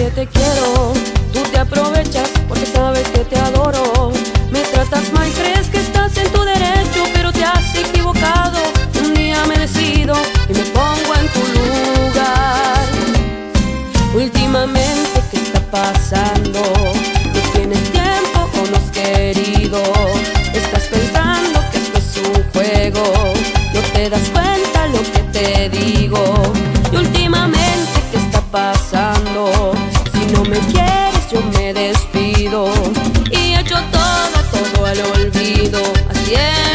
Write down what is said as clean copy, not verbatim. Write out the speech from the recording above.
que te quiero, tú te aprovechas porque sabes que te adoro. Me tratas mal, crees que estás en tu derecho, pero te has equivocado. Un día me decido y me pongo en tu lugar. Últimamente, ¿qué está pasando? ¿No tienes tiempo o no has querido? Estás pensando que esto es un juego, no te das cuenta lo que te digo. Y últimamente, ¿qué está pasando? Si no me quieres yo me despido y echo todo al olvido. Así es.